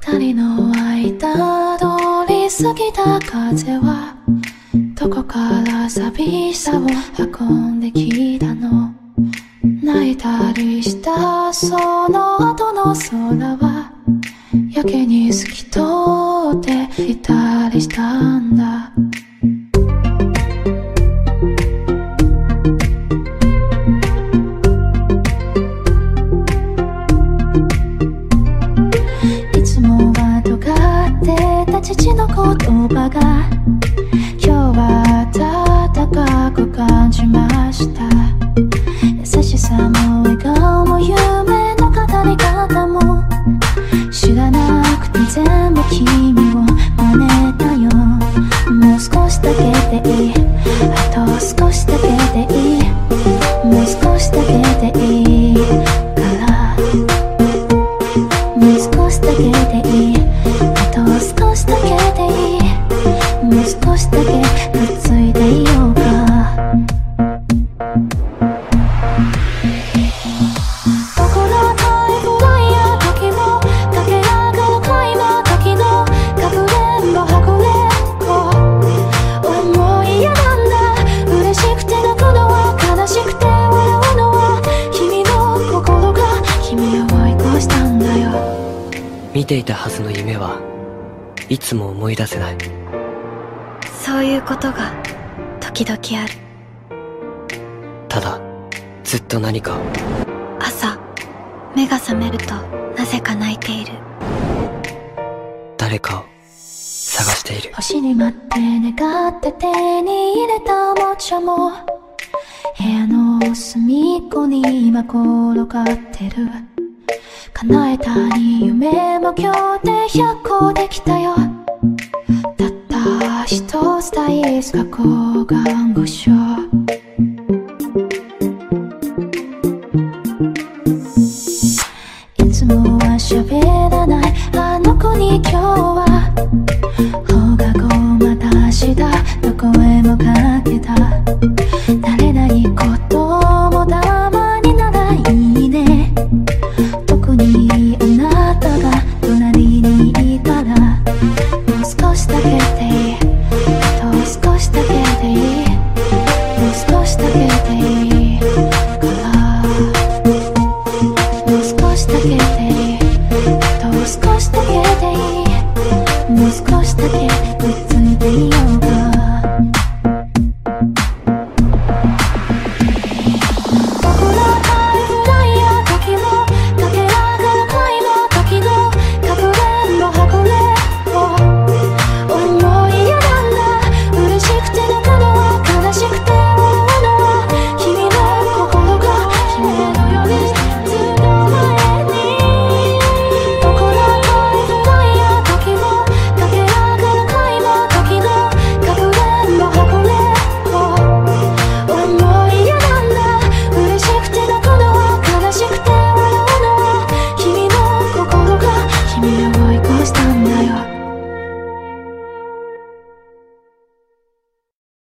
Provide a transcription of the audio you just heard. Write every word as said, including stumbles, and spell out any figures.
二人の間通り過ぎた風はどこから寂しさを運んできたの。泣いたりしたその後の空はやけに透き通っていたりしたんだ。いつもは尖ってた父の言葉が今日は温かく感じました。優しさも笑顔も夢の語り方も知らなくて全部君を真似たよ。もう少しだけでいい、あと少しだけでいい、もう少しだけでいいからもう少しだけでいい、あと少しだけでいい、もう少しだけくっついていようか。 見ていたはずの夢はいつも思い出せない。 そういうことが時々ある。 ただずっと何かを。 朝目が覚めるとなぜか泣いている。 誰かを探している。 星に待って願って手に入れたおもちゃも部屋の隅っこに今転がってる。叶えたに夢も今日でひゃっこできたよ。たった一つ大好き学校看護師。いつもは喋らないあの子に今日は放課後またしたと声もかけた。慣れないこともたまにならいいね。特にあなたが隣にいたらもう少しだけでいい、あと少しだけでいい、もう少しだけでいいからもう少しだけでいい、あと少しだけでいい。